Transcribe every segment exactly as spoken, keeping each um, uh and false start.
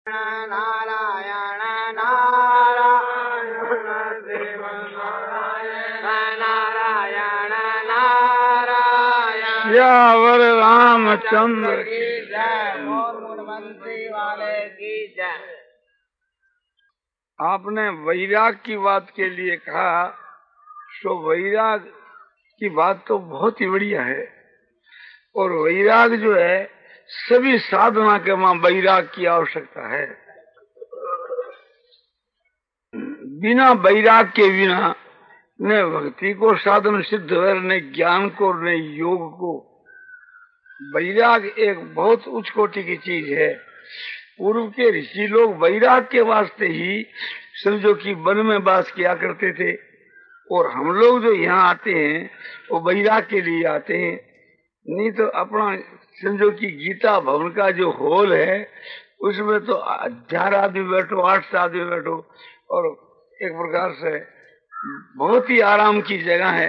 नारायण नारायण देव नारायण नारायण नारायण श्यावर रामचंद्र की जय। मोर बंसी वाले की जय। आपने वैराग की बात के लिए कहा, सो वैराग की बात तो बहुत ही बढ़िया है। और वैराग जो है सभी साधना के वहां वैराग की आवश्यकता है। बिना वैराग के बिना न भक्ति को साधन सिद्ध है, न ज्ञान को, न योग को। वैराग एक बहुत उच्च कोटि की चीज है। पूर्व के ऋषि लोग वैराग के वास्ते ही समझो कि वन में वास किया करते थे, और हम लोग जो यहाँ आते हैं वो वैराग के लिए आते हैं। नहीं तो अपना समझो कि गीता भवन का जो हॉल है उसमें तो हजार आदमी बैठो, आठ आदमी बैठो, और एक प्रकार से बहुत ही आराम की जगह है।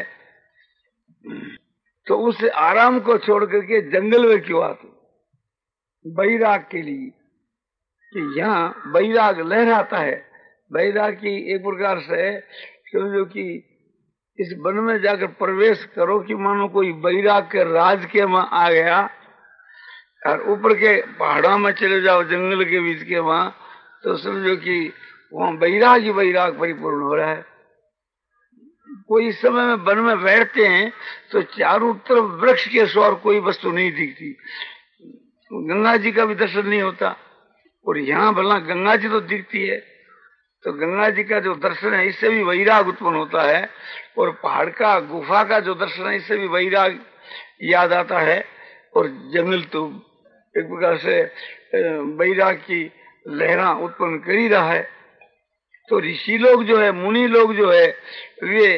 तो उस आराम को छोड़ करके जंगल में क्यों आते? वैराग के लिए, कि यहाँ वैराग लहराता है। वैराग की एक प्रकार से समझो कि इस वन में जाकर प्रवेश करो कि मानो कोई वैराग के राज के वहां आ गया, और ऊपर के पहाड़ों में चले जाओ, जंगल के बीच के वहां, तो समझो कि वहां वैराग ही वैराग परिपूर्ण हो रहा है। कोई इस समय में वन में बैठते हैं तो चारों तरफ वृक्ष के सौर कोई वस्तु नहीं दिखती, गंगा जी का भी दर्शन नहीं होता। और यहाँ भला गंगा जी तो दिखती है, तो गंगा जी का जो दर्शन है इससे भी वैराग उत्पन्न होता है। और पहाड़ का, गुफा का जो दर्शन है इससे भी वैराग याद आता है। और जंगल तो एक प्रकार से वैराग की लहरा उत्पन्न कर ही रहा है। तो ऋषि लोग जो है, मुनि लोग जो है, वे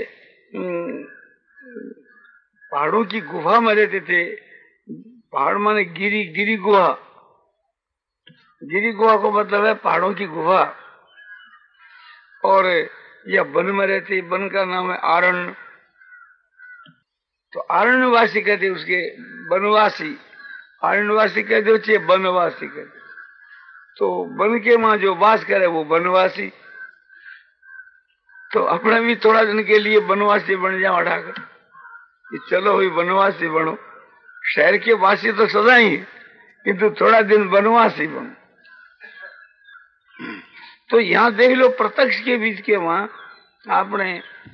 पहाड़ों की गुफा में रहते थे। पहाड़ माने गिरी, गिरी गुहा। गिरी गुहा को मतलब है पहाड़ों की गुफा। और यह वन में रहते, वन का नाम है आरण्य। तो आरण्यवासी कहते उसके, वनवासी। आरण्यवासी कहते हो चाहे वनवासी कहते। तो वन के वहां जो वास करे वो वनवासी। तो अपने भी थोड़ा दिन के लिए वनवासी बन जाओ हटाकर, कि चलो ही वनवासी बनो। शहर के वासी तो सदा ही, किंतु थोड़ा दिन वनवासी बनो। तो यहाँ देख लो, प्रत्यक्ष के बीच के वहां आपने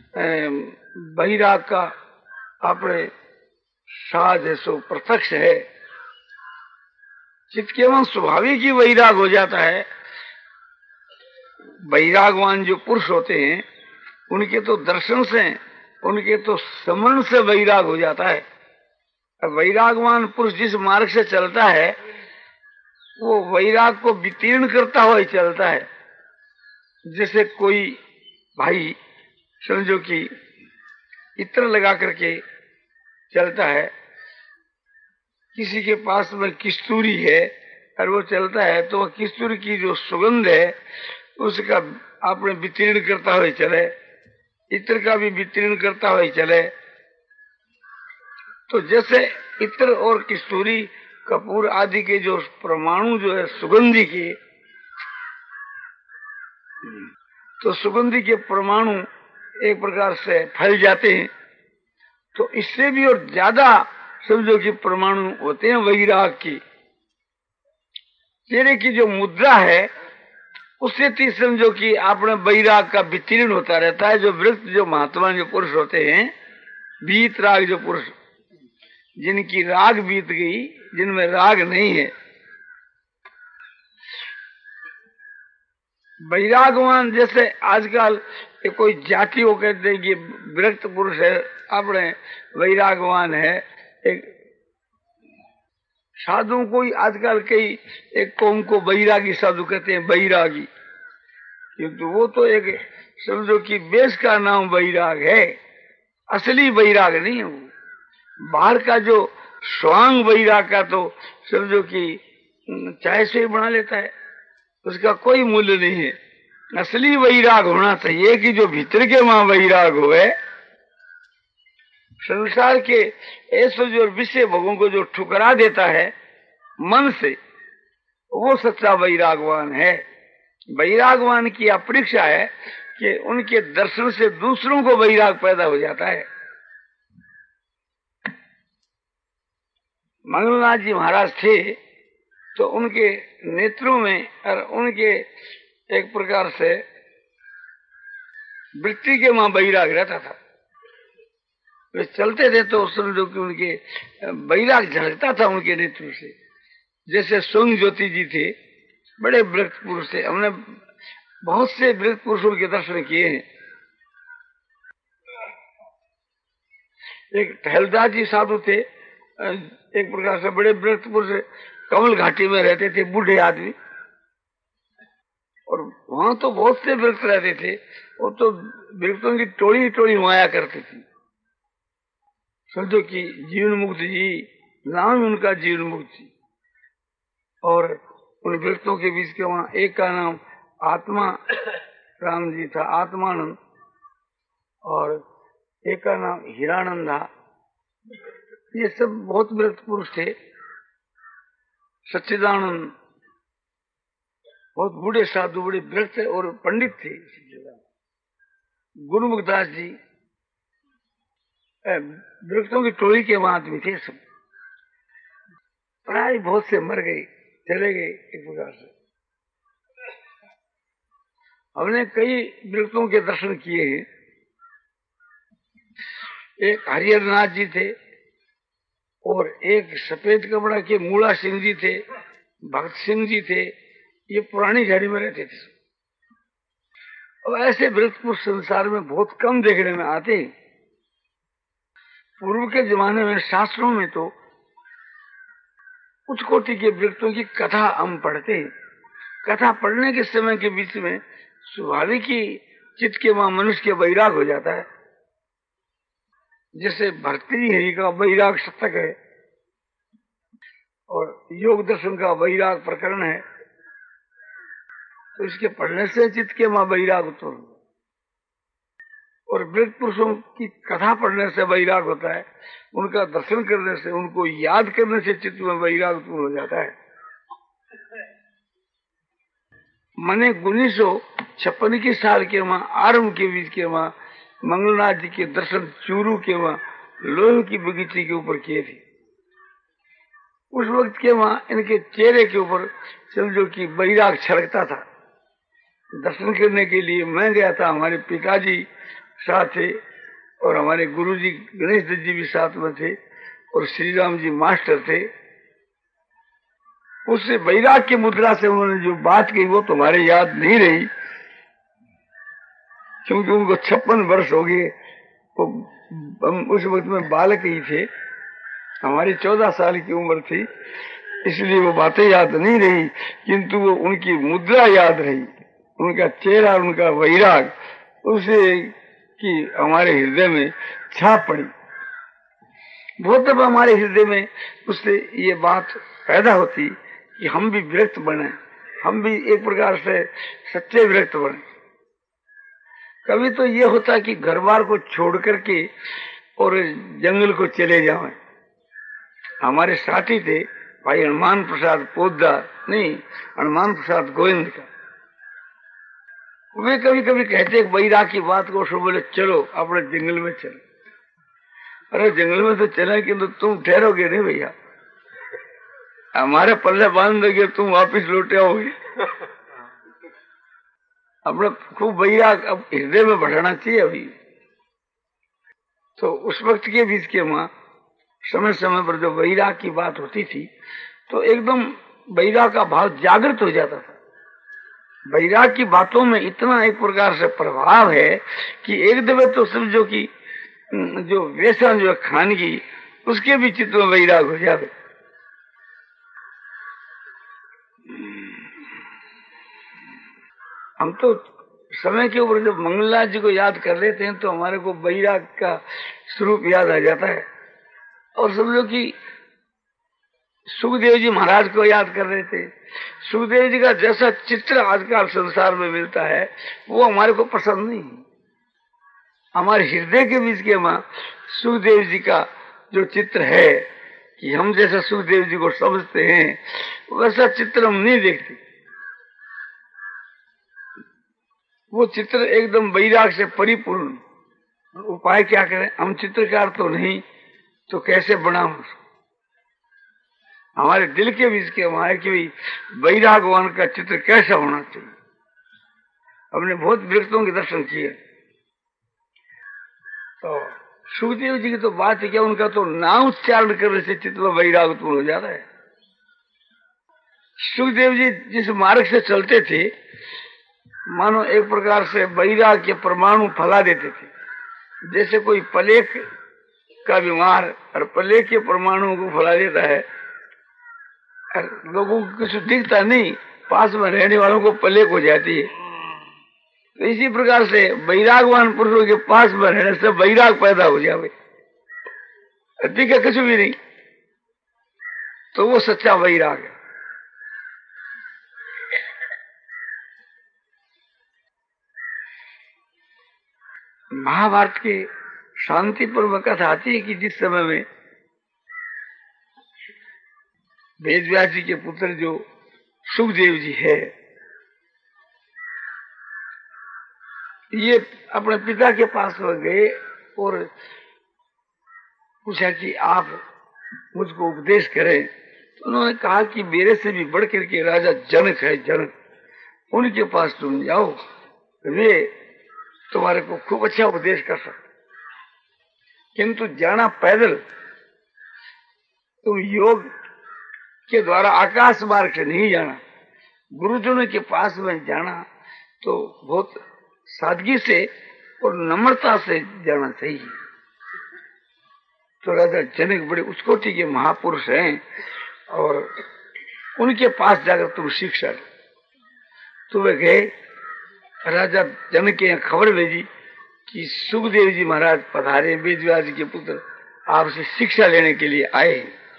वैराग का आपने साज है, सो प्रत्यक्ष है। चित्त के वहां स्वाभाविक ही वैराग हो जाता है। वैरागवान जो पुरुष होते हैं उनके तो दर्शन से, उनके तो स्मरण से वैराग हो जाता है। वैरागवान पुरुष जिस मार्ग से चलता है वो वैराग को वितीर्ण करता हुआ ही चलता है। जैसे कोई भाई समझो कि इत्र लगा करके चलता है, किसी के पास में किस्तूरी है और वो चलता है, तो वह किस्तूरी की जो सुगंध है उसका आपने वितीर्ण करता हुआ चले, इत्र का भी वितीर्ण करता हुआ चले। तो जैसे इत्र और किस्तूरी, कपूर आदि के जो परमाणु जो है सुगंधी के, तो सुगंधी के परमाणु एक प्रकार से फैल जाते हैं। तो इससे भी और ज्यादा समझो कि परमाणु होते हैं वैराग की। चेहरे की जो मुद्रा है उससे भी समझो कि आपने वैराग का वितीर्ण होता रहता है। जो वृत्त, जो महात्मा, जो पुरुष होते हैं, बीत राग जो पुरुष, जिनकी राग बीत गई, जिनमें राग नहीं है, वैरागवान। जैसे आजकल कोई जाति को कहते हैं कि विरक्त पुरुष है, अपने वैरागवान है। एक साधुओं को ही आजकल कई एक कौम को वैरागी साधु कहते हैं, वैरागी, क्योंकि वो तो एक समझो कि वेश का नाम वैराग है, असली वैराग नहीं है वो। बाहर का जो स्वांग वैराग का तो समझो कि चाय से ही बना लेता है, उसका कोई मूल्य नहीं है। असली वैराग होना चाहिए कि जो भीतर के वहां वैराग हुए, संसार के ऐसे जो विषय भोगों को जो ठुकरा देता है मन से, वो सच्चा वैरागवान है। वैरागवान की अपेक्षा है कि उनके दर्शन से दूसरों को वैराग पैदा हो जाता है। मंगलनाथ जी महाराज थे तो उनके नेत्रों में और उनके एक प्रकार से वृत्ति के वहां वैराग रहता था। वे चलते थे तो उस समय जो कि उनके वैराग झलकता था उनके नेत्र से। जैसे सोंग ज्योति जी थे, बड़े वृत्त पुरुष थे। हमने बहुत से वृत्त पुरुषों के दर्शन किए हैं। एक टहलदास जी साधु थे, एक प्रकार से बड़े वृत्त पुरुष, कमल घाटी में रहते थे, बूढ़े आदमी। और वहां तो बहुत से वृत्त रहते थे। वो तो वृत्तों की टोली टोली माया करती थी। समझो कि जीवन मुक्त जी नाम उनका जीवन मुक्त जी। और उन वृत्तों के बीच के वहां एक का नाम आत्मा राम जी था, आत्मानंद, और एक का नाम हीरानंद था। ये सब बहुत वृत्त पुरुष थे। सच्चिदानंद बहुत बूढ़े साधु, बड़े वृत्त और पंडित थे। गुरुमुखदास जी वृक्षों की टोली के वहां आदमी थे सब। प्राय बहुत से मर गए, चले गए एक प्रकार से। हमने कई वृक्षों के दर्शन किए हैं। एक हरिहरनाथ जी थे और एक सफेद कपड़ा के मूला सिंह जी थे, भक्त सिंह जी थे। ये पुरानी घड़ी में रहते थे। और ऐसे वृक्ष पुरुष संसार में बहुत कम देखने में आते हैं। पूर्व के जमाने में शास्त्रों में तो उच्च कोटि के वृक्षों की कथा हम पढ़ते हैं। कथा पढ़ने के समय के बीच में स्वाभाविक ही चित्त के वहां मनुष्य के वैराग हो जाता है। जैसे भर्तृहरि का वैराग शतक है और योग दर्शन का वैराग प्रकरण है, तो इसके पढ़ने से चित्त के वहां वैराग उत्पन्न। और वृद्ध पुरुषों की कथा पढ़ने से वैराग होता है, उनका दर्शन करने से, उनको याद करने से चित्त में वैराग उत्पन्न हो जाता है। मैंने उन्नीस सौ छप्पन की साल के वहां आरंभ के बीच के वहां मंगलनाथ जी के दर्शन चूरू के वहां लोहे की बगीचे के ऊपर किए थे। उस वक्त के वहां इनके चेहरे के ऊपर समझो कि वैराग छलकता था। दर्शन करने के लिए मैं गया था, हमारे पिताजी साथ थे और हमारे गुरुजी गणेश दत्त जी भी साथ में थे और श्री राम जी मास्टर थे। उससे वैराग की मुद्रा से उन्होंने जो बात कही वो तुम्हारे याद नहीं रही, क्योंकि उनको छप्पन वर्ष हो गए। वो हम उस वक्त में बालक ही थे, हमारी चौदह साल की उम्र थी, इसलिए वो बातें याद नहीं रही, किंतु वो उनकी मुद्रा याद रही, उनका चेहरा, उनका वैराग, उसे कि हमारे हृदय में छाप पड़ी। बहुत दफा हमारे हृदय में उससे ये बात पैदा होती कि हम भी विरक्त बने, हम भी एक प्रकार से सच्चे विरक्त बने। कभी तो ये होता कि घर बार को छोड़ करके और जंगल को चले जाएं। हमारे साथी थे भाई हनुमान प्रसाद पोद्दार, नहीं हनुमान प्रसाद गोविंद का, वे कभी कभी कहते वैराग की बात को, सो बोले चलो अपने जंगल में चलो। अरे जंगल में तो चले कि तो तुम ठहरोगे नहीं भैया, हमारे पल्ले बांध दोगे, तुम वापिस लौटे आओगे। अपना खूब वैराग अब हृदय में बढ़ाना चाहिए अभी। तो उस वक्त के बीच के वहां समय समय पर जो वैराग की बात होती थी तो एकदम वैराग का भाव जागृत हो जाता था। वैराग की बातों में इतना एक प्रकार से प्रभाव है कि एक दफे तो समझो कि जो व्यसन जो खान की, उसके भी चित्त में वैराग हो जाए। हम तो समय के ऊपर जब मंगलनाथ जी को याद कर लेते हैं तो हमारे को वैराग का स्वरूप याद आ जाता है। और समझो कि सुखदेव जी महाराज को याद कर रहे थे। सुखदेव जी का जैसा चित्र आजकल संसार में मिलता है वो हमारे को पसंद नहीं। हमारे हृदय के बीच के वहां सुखदेव जी का जो चित्र है कि हम जैसा सुखदेव जी को समझते हैं, वैसा चित्र हम नहीं देखते। वो चित्र एकदम वैराग से परिपूर्ण। उपाय क्या करें? हम चित्रकार तो नहीं, तो कैसे बनाऊं? हमारे दिल के बीच के हमारे कि वैरागवान का चित्र कैसा होना चाहिए। हमने बहुत व्यक्तियों के दर्शन किए। तो सुखदेव जी की तो बात है क्या, उनका तो नाम उच्चारण करने से चित्त में वैराग उत्पन्न हो जाता है। सुखदेव जी जिस मार्ग से चलते थे, मानो एक प्रकार से वैराग के परमाणु फैला देते थे। जैसे कोई प्लेग का बीमार और प्लेग के परमाणुओं को फैला देता है, लोगों को कुछ दिखता नहीं, पास में रहने वालों को प्लेग हो जाती है। तो इसी प्रकार से वैरागवान पुरुषों के पास में रहने से वैराग पैदा हो जावे, दिखे कुछ भी नहीं, तो वो सच्चा वैराग है। महाभारत के शांति पर्व कथा आती है कि जिस समय में वेदव्यास जी के पुत्र जो सुखदेव जी है, ये अपने पिता के पास में गए और पूछा कि आप मुझको उपदेश करें। तो उन्होंने कहा कि मेरे से भी बढ़ करके राजा जनक है, जनक, उनके पास तुम जाओ, वे तुम्हारे को खूब अच्छा उपदेश कर सकते, किंतु जाना पैदल, तुम योग के द्वारा आकाश मार्ग से नहीं जाना, गुरुजनों के पास में जाना तो बहुत सादगी से और नम्रता से जाना चाहिए। तो राजा जनक बड़े उच्च कोटि के महापुरुष हैं और उनके पास जाकर तुम शिक्षा लो। तो वे गए, राजा जनक के यहाँ खबर भेजी कि सुखदेव जी महाराज पधारे, वेदव्यास जी के पुत्र आपसे शिक्षा लेने के लिए आए।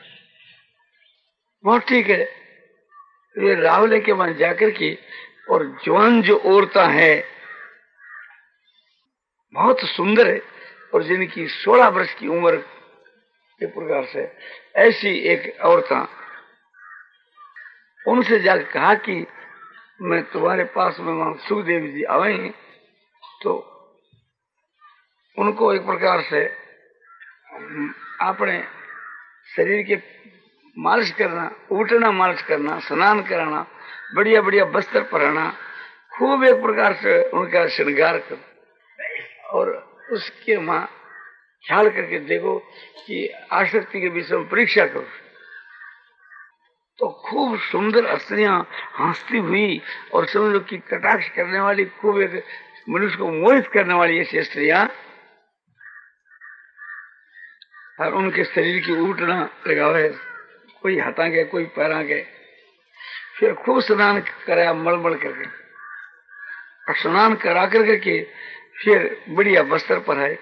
बहुत ठीक है। वे रावले के वहां जाकर के, और जवान जो औरतें हैं बहुत सुंदर है, और जिनकी सोलह वर्ष की उम्र एक प्रकार से ऐसी एक औरतें, उनसे जाकर कहा कि मैं तुम्हारे पास में वहां सुखदेव जी आए हैं। तो उनको एक प्रकार से अपने शरीर के मालिश करना, उठना मालिश करना, स्नान कराना, बढ़िया बढ़िया वस्त्र पहनाना, खूब एक प्रकार से उनका श्रृंगार कर, और उसके मां ख्याल करके देखो कि आसक्ति के विषय में परीक्षा करो। तो खूब सुंदर स्त्रियां हंसती हुई और समझो कि कटाक्ष करने वाली, खूब एक मनुष्य को मोहित करने वाली ऐसी स्त्रियां, और उनके शरीर की उठना लगावे, कोई हाथा के कोई पैरा के, फिर खूब स्नान कराया मलमल करके, और स्नान करा करके के फिर बढ़िया वस्त्र पहनाए।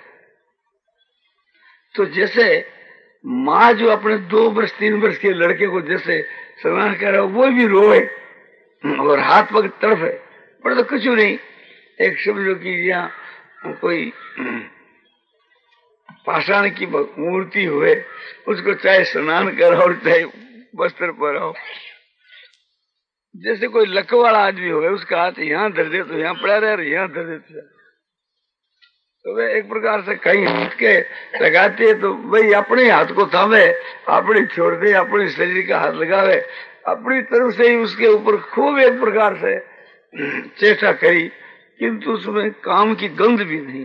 तो जैसे माँ जो अपने दो वर्ष तीन वर्ष के लड़के को जैसे स्नान करा, वो भी रोए और हाथ पग तड़फ है, पर तो कुछ नहीं, एक समझो कि यहाँ कोई पाषाण की मूर्ति हुए, उसको चाहे स्नान कराओ चाहे वस्त्र पहनाओ। जैसे कोई लकवाड़ा आदमी हो, उसका हाथ यहाँ धर दे तो यहाँ पड़ा रहे, यहाँ धर दे तो, तो वे एक प्रकार से कहीं हाथ के लगाते तो भाई अपने हाथ को थामे, अपनी छोड़ दे, अपने शरीर का हाथ लगावे, अपनी तरफ से ही उसके ऊपर खूब एक प्रकार से चेष्टा करी, किंतु उसमें काम की गंध भी नहीं।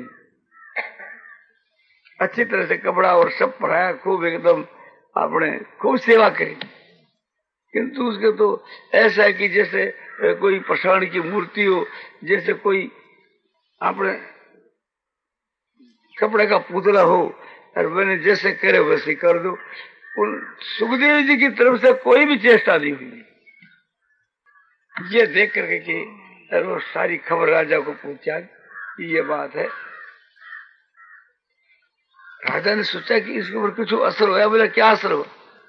अच्छी तरह से कपड़ा और सब पहनाया, खूब एकदम आपने खूब सेवा करी, किंतु उसके तो ऐसा है कि जैसे कोई पाषाण की मूर्ति हो, जैसे कोई आपने कपड़े का पुतला हो, और मैंने जैसे करे वैसे कर दो। उन सुखदेव जी की तरफ से कोई भी चेष्टा नहीं हुई। ये देख करके कि वो सारी खबर राजा को पहुंचा कि ये बात है। राजा ने सोचा कि इसके ऊपर कुछ असर होया। बोला क्या असर हो?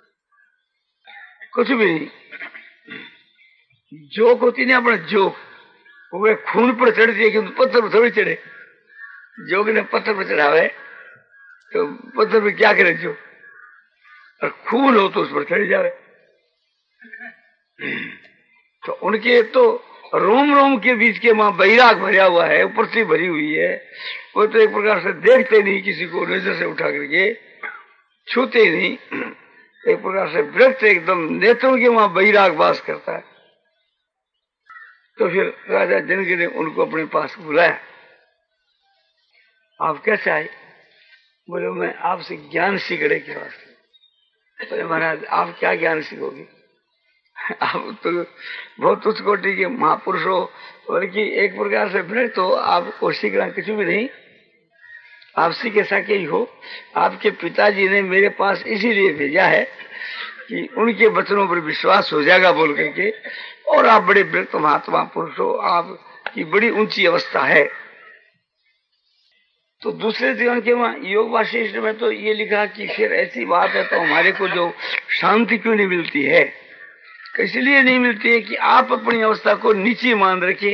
कुछ भी नहीं। जोक होती नहीं अपने जोक, वो खून पर चढ़ती है किंतु पत्थर पर थोड़ी चढ़े। जोग ने पत्थर पर चढ़ावे तो पत्थर पर क्या करे जो, और खून हो तो उस पर चढ़ जावे। तो उनके तो रोम रोम के बीच के वहां बैराग भरा हुआ है, ऊपर से भरी हुई है। वो तो एक प्रकार से देखते नहीं किसी को, नजर से उठा करके छूते नहीं। एक प्रकार से वृक्ष एकदम नेत्रों के वहां बैराग वास करता है। तो फिर राजा जनक ने उनको अपने पास बुलाया। आप क्या चाहे? बोले मैं आपसे ज्ञान सीखने के वास्ते। बोले महाराज आप क्या ज्ञान सीखोगे? आप तो बहुत उच्च कोटि के महापुरुष हो, बल्कि एक प्रकार से भ्रष्ट तो आपको सीखना कुछ भी नहीं। आप सीख ऐसा ही हो। आपके पिताजी ने मेरे पास इसीलिए भेजा है कि उनके वचनों पर विश्वास हो जाएगा बोल करके, और आप बड़े वृत्त महात्मा पुरुष हो, आपकी बड़ी ऊंची अवस्था है। तो दूसरे जीवन के वहां योग वाशिष्ठ में तो ये लिखा कि फिर ऐसी बात है तो हमारे को जो शांति क्यों नहीं मिलती है? इसलिए नहीं मिलती है कि आप अपनी अवस्था को नीचे मान रखे,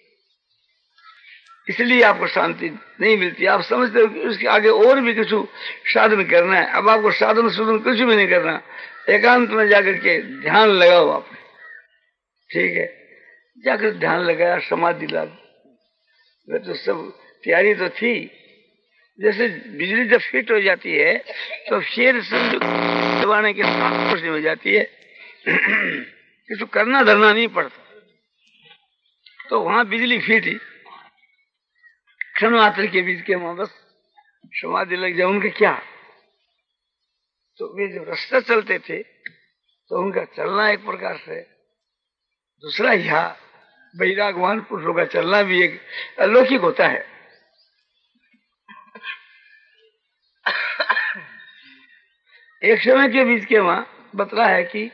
इसलिए आपको शांति नहीं मिलती। आप समझते हो कि उसके आगे और भी कुछ साधन करना है। अब आपको साधन सुधन कुछ भी नहीं करना, एकांत में जाकर के ध्यान लगाओ आपने, ठीक है? जाकर ध्यान लगाया, समाधि ला, वे तो सब तैयारी तो थी। जैसे बिजली जब फिट हो जाती है तो फिर दबाने के साथ हो जाती है, किसी करना धरना नहीं पड़ता। तो वहां बिजली फिट ही क्षण मात्र के बीच के वहां बस समाधि लग जाए। उनका क्या, तो वे जो रास्ता चलते थे तो उनका चलना एक प्रकार से, दूसरा यहाँ बैरागवान पुरुषों का चलना भी एक अलौकिक होता है। एक समय के बीच के वहां बतला है कि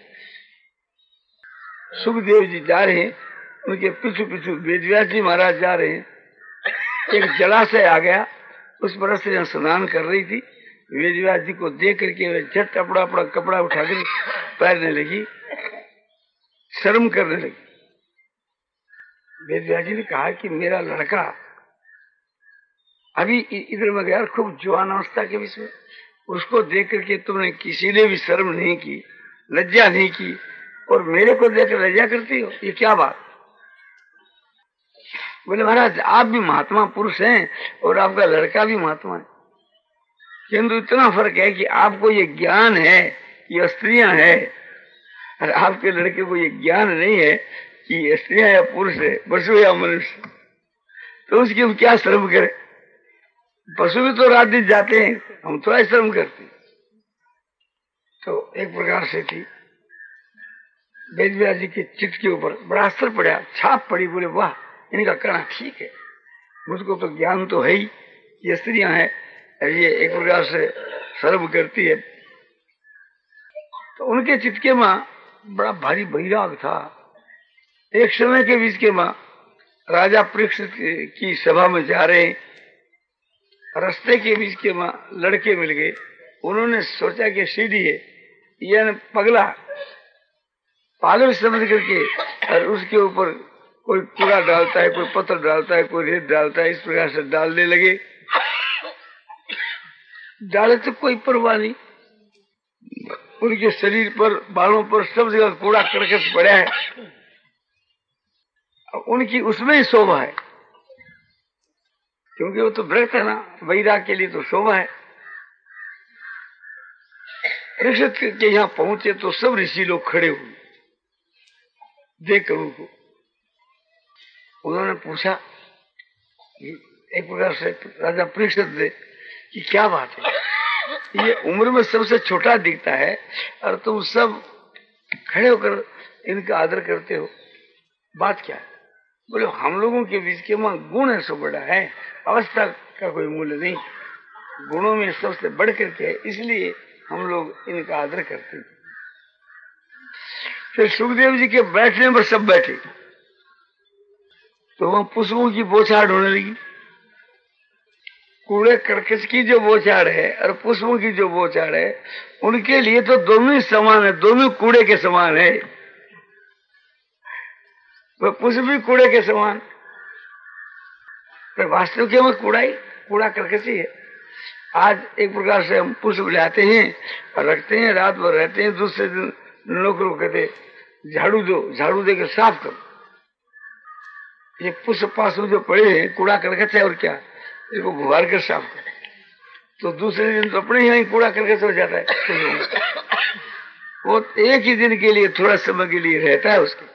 सुखदेव जी जा रहे हैं, उनके पीछू पीछू वेदव्यास जी महाराज जा रहे हैं। एक जलाशय आ गया, उस पर से स्नान कर रही थी। वेदव्यास जी को देख करके वे झट अपना अपना कपड़ा उठाकर पैरने लगी, शर्म करने लगी। वेदव्यास जी ने कहा कि मेरा लड़का अभी इधर में गया, खूब जवान अवस्था के बीच में, उसको देख करके तुमने किसी ने भी शर्म नहीं की, लज्जा नहीं की, और मेरे को देखकर लज्जा करती हो, ये क्या बात? बोले महाराज आप भी महात्मा पुरुष हैं और आपका लड़का भी महात्मा है, किंतु इतना फर्क है कि आपको ये ज्ञान है कि स्त्रियां है, और आपके लड़के को ये ज्ञान नहीं है कि स्त्रियां या पुरुष है, पशु या मनुष्य। तो उसकी हम क्या शर्म करें? पशु भी तो रात दिन जाते हैं, हम थोड़ा शर्म करते। तो एक प्रकार से थी वेदव्यास जी के चित्त के ऊपर बड़ा असर पड़ा, छाप पड़ी। बोले वाह, इनका कहना ठीक है, मुझको तो ज्ञान तो है ही, ये स्त्रियां हैं, ये एक प्रकार से शर्म करती है। तो उनके चित्त के मां बड़ा भारी बैराग था। एक समय के बीच के मां राजा परीक्षित की सभा में जा रहे, रास्ते के बीच के मां लड़के मिल गए। उन्होंने सोचा कि सीधी है, यह पगला पागल समझ करके, और उसके ऊपर कोई कूड़ा डालता है, कोई पत्थर डालता है, कोई रेत डालता है, इस प्रकार से डालने लगे। डाले तो कोई परवाह नहीं, उनके शरीर पर, बालों पर सब जगह कूड़ा करकट पड़ा है, उनकी उसमें ही शोभा है, क्योंकि वो तो व्रत है ना, वैराग के लिए तो शोभा है। ऋषि के यहाँ पहुंचे तो सब ऋषि लोग खड़े हुए देख उनको। उन्होंने पूछा एक प्रकार से राजा परीक्षित ने कि क्या बात है, ये उम्र में सबसे छोटा दिखता है और तुम सब खड़े होकर इनका आदर करते हो, बात क्या है? बोले हम लोगों के बीच के वहां गुण है सो बड़ा है, अवस्था का कोई मूल्य नहीं, गुणों में सबसे बढ़ करके है, इसलिए हम लोग इनका आदर करते हैं। फिर सुखदेव जी के बैठने पर सब बैठे, तो वहां पुष्पों की बौछार होने लगी। कूड़े करकट की जो बौछार है और पुष्पों की जो बौछार है, उनके लिए तो दोनों ही समान है, दोनों कूड़े के समान है। वह पुष्प भी कूड़े के समान, पर वास्तव में कूड़ा ही कूड़ा करकट ही है। आज एक प्रकार से हम पुष्प लाते हैं और रखते हैं, रात भर रहते हैं, दूसरे दिन लोग लोग कहते झाड़ू दो, झाड़ू देकर साफ करो। ये पुष्प पासु जो पड़े हैं कूड़ा करकट है और क्या, इसको गुबार कर साफ करो। तो दूसरे दिन तो अपने यहाँ कूड़ा करकट हो जाता है। वो एक ही दिन के लिए, थोड़ा समय के लिए रहता है उसके।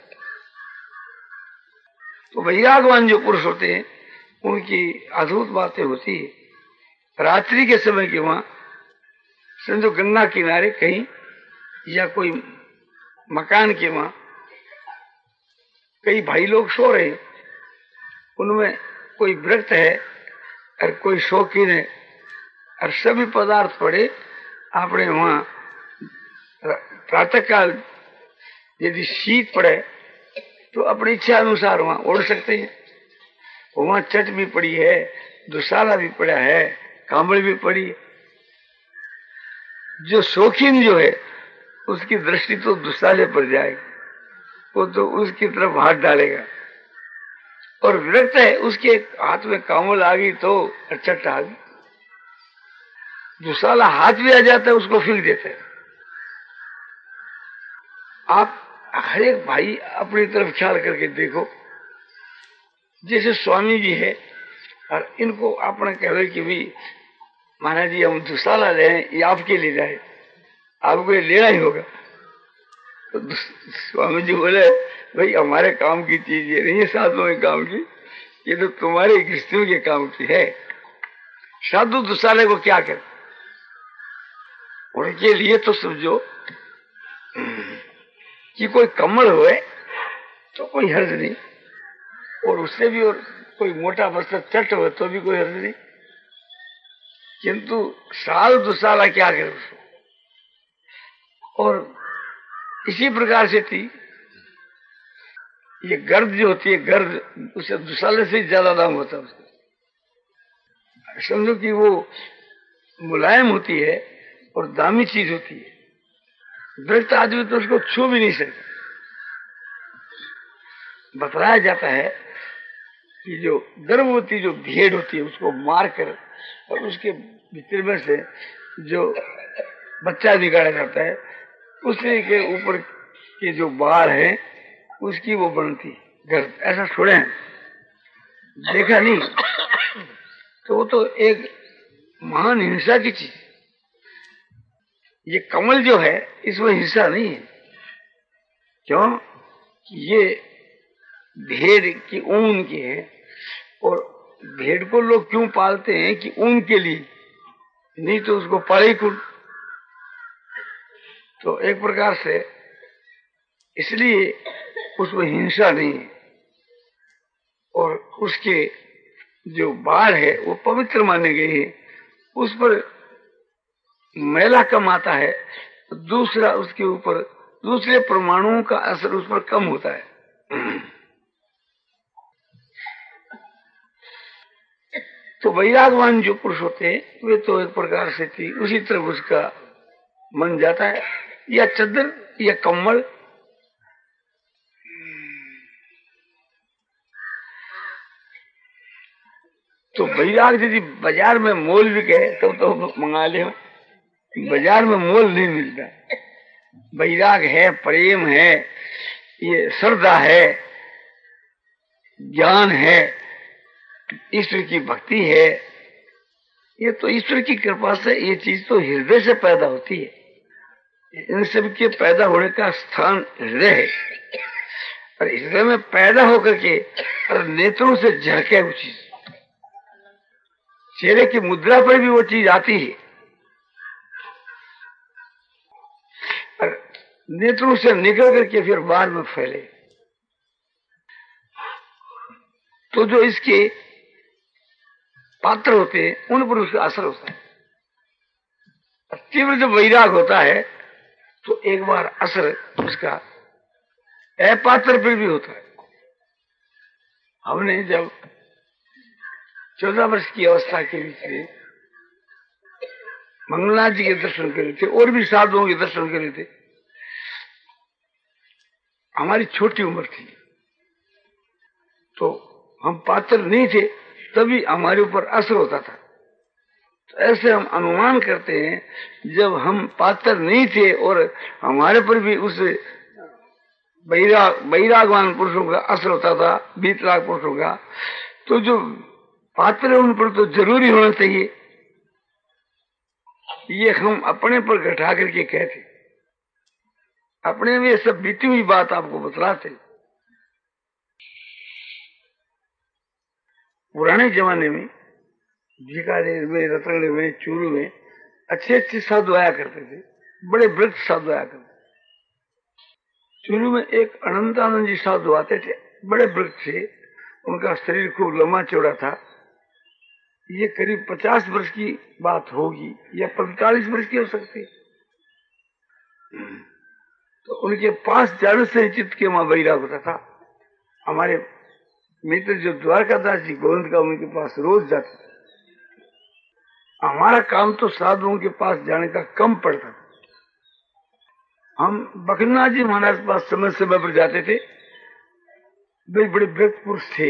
तो वैरागवान जो पुरुष होते हैं उनकी अद्भुत बातें होती है। रात्रि के समय के वहां समझो गंगा किनारे कहीं या कोई मकान के वहां कई भाई लोग सो रहे हैं, उनमें कोई व्रत है और कोई शौकीन है और सभी पदार्थ पड़े आपने वहां प्रातः काल यदि शीत पड़े तो अपनी इच्छा अनुसार वहां ओढ़ सकते हैं। वहां चट भी पड़ी है, दुशाला भी पड़ा है, कांबड़ भी पड़ी है। जो शौकीन जो है उसकी दृष्टि तो दुशाले पर जाएगी, वो तो उसकी तरफ हाथ डालेगा। और विरक्त है उसके हाथ में कांवल आ गई तो चट आ गई, दुशाला हाथ भी आ जाता है उसको फेंक देते हैं। आप हर एक भाई अपनी तरफ ख्याल करके देखो, जैसे स्वामी जी है और इनको आपने कहे कि भी महाराज जी हम दुशाला ले ये आपके लिए जाए, आपको ये लेना ही होगा। तो स्वामी जी बोले भाई हमारे काम की चीज ये नहीं है साधुओं के काम की, ये तो तुम्हारे गृहस्थियों के काम की है। साधु दुशाले को क्या करे, उनके लिए तो समझो कि कोई कमल हुए तो कोई हर्ज नहीं, और उससे भी और कोई मोटा वस्त्र चट हो तो भी कोई हर्ज नहीं, किंतु साल दुशाला क्या करे उसको। और इसी प्रकार से थी ये गर्द जो होती है, गर्द उसे दुशाले से ज्यादा दाम होता है उसका। समझो कि वो मुलायम होती है और दामी चीज होती है, वृक्त आदमी तो उसको छू भी नहीं सकता। बताया जाता है कि जो गर्भवती जो भेड़ होती है उसको मारकर और उसके भीतर में से जो बच्चा निकाला जाता है उसी के ऊपर के जो बाल है उसकी वो बनती गर्भ। ऐसा सुने हैं, देखा नहीं। तो वो तो एक महान हिंसा की चीज। ये कमल जो है इसमें हिंसा नहीं है। क्यों? ये भेड़ की ऊन की है, और भेड़ को लोग क्यों पालते हैं कि ऊन के लिए, नहीं तो उसको पाले कुल। तो एक प्रकार से इसलिए उसमें हिंसा नहीं है, और उसके जो बाल है वो पवित्र माने गए हैं। उस पर मैला कम आता है, दूसरा उसके ऊपर दूसरे परमाणुओं का असर उस पर कम होता है। तो वैरागवान जो पुरुष होते हैं वे तो एक प्रकार से थी उसी तरफ उसका मन जाता है, या चद्दर या कम्बल। तो वैराग यदि बाजार में मोल भी कहे तब तो, तो मंगा ले, बाजार में मोल नहीं मिलता। वैराग है, प्रेम है, ये श्रद्धा है, ज्ञान है, ईश्वर की भक्ति है। ये तो ईश्वर की कृपा से ये चीज तो हृदय से पैदा होती है। इन सब के पैदा होने का स्थान हृदय है, और हृदय में पैदा होकर के और नेत्रों से झलके वो चीज, चेहरे की मुद्रा पर भी वो चीज आती है, और नेत्रों से निकल करके फिर बाहर में फैले। तो जो इसके पात्र होते हैं उन पर उसका असर होता है। तीव्र जब वैराग होता है तो एक बार असर उसका अपात्र पर भी होता है। हमने जब चौदह वर्ष की अवस्था के बीच में मंगलनाथ जी के दर्शन करे थे और भी साधुओं के दर्शन करे थे। हमारी छोटी उम्र थी तो हम पात्र नहीं थे, तभी हमारे ऊपर असर होता था। तो ऐसे हम अनुमान करते हैं जब हम पात्र नहीं थे और हमारे पर भी उस बैराग बैरागवान पुरुषों का असर होता था, वीतराग पुरुषों का। तो जो पात्र है उन पर तो जरूरी होना चाहिए। ये हम अपने पर घटा करके कहते, अपने में सब बीती हुई बात आपको बतलाते। पुराने जमाने में बीकानेर में, रतनगढ़ में, चूरू में अच्छे अच्छे साधु आया करते थे, बड़े वृक्ष साधु आया करते। चूरू में एक अनंतानंद जी साधु आते थे, बड़े वृक्ष थे, उनका शरीर खूब लंबा चौड़ा था। ये करीब पचास वर्ष की बात होगी या पैंतालीस वर्ष की हो सकती। तो उनके पास जाने से चित्त के वहां बैराग होता था। हमारे मित्र जो द्वारकादास जी गोविंद का, उनके पास रोज जाते थे। हमारा काम तो साधुओं के पास जाने का कम पड़ता था। हम बखन्ना जी महाराज के पास समय समय पर जाते थे, वे बड़े वृद्ध पुरुष थे।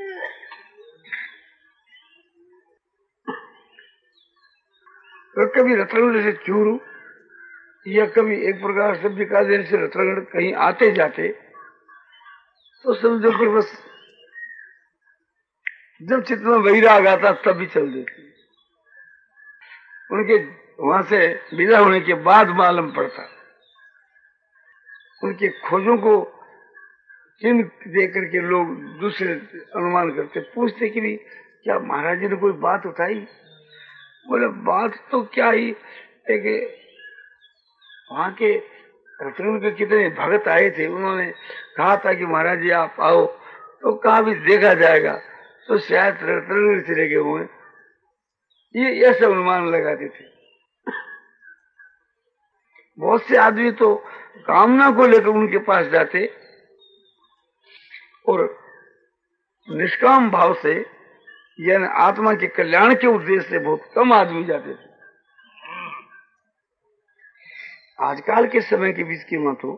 तो कभी रतनगढ़ से चूरू या कभी एक प्रकार से बीकानेर से रतनगढ़ कहीं आते जाते, तो समझो कि बस जब चित्त में वैराग आता तभी चल देते। उनके वहां से विदा होने के बाद मालूम पड़ता, उनके खोजों को चिन्ह दे करके लोग दूसरे अनुमान करते, पूछते कि भी क्या महाराज जी ने कोई बात उठाई? बोले बात तो क्या ही, एक वहां के रतनगढ़ के कितने भगत आए थे, उन्होंने कहा था कि महाराज जी आप आओ, तो कहा भी देखा जाएगा, तो शायद रतनगढ़ चले गए हुए। ये ऐसा अनुमान लगाते थे। बहुत से आदमी तो कामना को लेकर उनके पास जाते और निष्काम भाव से यानी आत्मा के कल्याण के उद्देश्य से बहुत कम आदमी जाते थे। आजकल के समय के बीच की मत हो,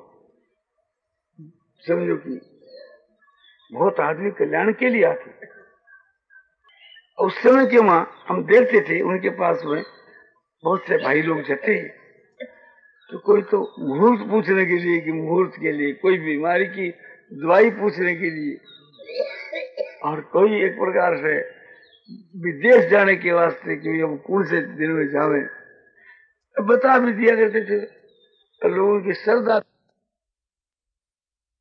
समझो कि बहुत आदमी कल्याण के लिए आते। उस समय के वहां हम देखते थे उनके पास में बहुत से भाई लोग जाते हैं, तो कोई तो मुहूर्त पूछने के लिए कि मुहूर्त के लिए, कोई बीमारी की दवाई पूछने के लिए, और कोई एक प्रकार से विदेश जाने के वास्ते कि हम कौन से दिन में जावे बता भी दिया करते थे। तो लोगों की श्रद्धा